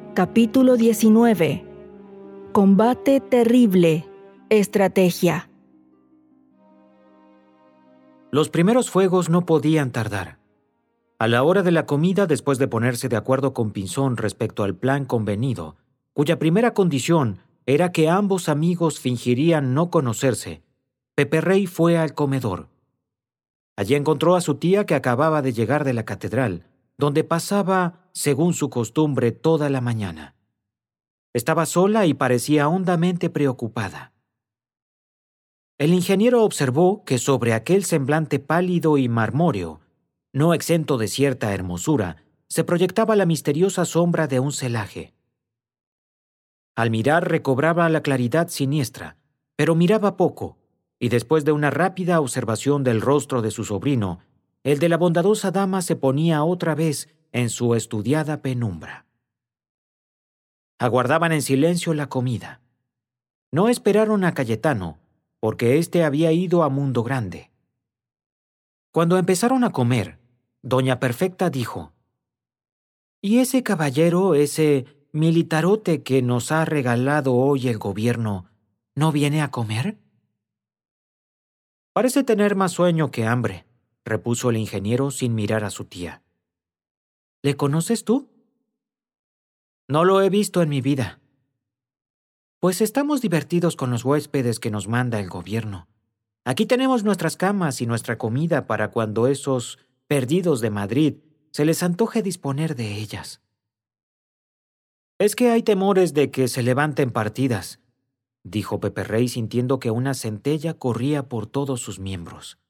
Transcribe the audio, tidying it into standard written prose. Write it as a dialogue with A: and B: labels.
A: Capítulo 19. Combate terrible. Estrategia.
B: Los primeros fuegos no podían tardar. A la hora de la comida, después de ponerse de acuerdo con Pinzón respecto al plan convenido, cuya primera condición era que ambos amigos fingirían no conocerse, Peperrey fue al comedor. Allí encontró a su tía que acababa de llegar de la catedral, donde pasaba, según su costumbre, toda la mañana. Estaba sola y parecía hondamente preocupada. El ingeniero observó que sobre aquel semblante pálido y marmóreo, no exento de cierta hermosura, se proyectaba la misteriosa sombra de un celaje. Al mirar recobraba la claridad siniestra, pero miraba poco, y después de una rápida observación del rostro de su sobrino, el de la bondadosa dama se ponía otra vez en su estudiada penumbra. Aguardaban en silencio la comida. No esperaron a Cayetano, porque éste había ido a Mundo Grande. Cuando empezaron a comer, doña Perfecta dijo: «¿Y ese caballero, ese militarote que nos ha regalado hoy el gobierno, no viene a comer?» «Parece tener más sueño que hambre», repuso el ingeniero sin mirar a su tía. «¿Le conoces tú?» «No lo he visto en mi vida». «Pues estamos divertidos con los huéspedes que nos manda el gobierno. Aquí tenemos nuestras camas y nuestra comida para cuando esos perdidos de Madrid se les antoje disponer de ellas». «Es que hay temores de que se levanten partidas», dijo Peperrey sintiendo que una centella corría por todos sus miembros.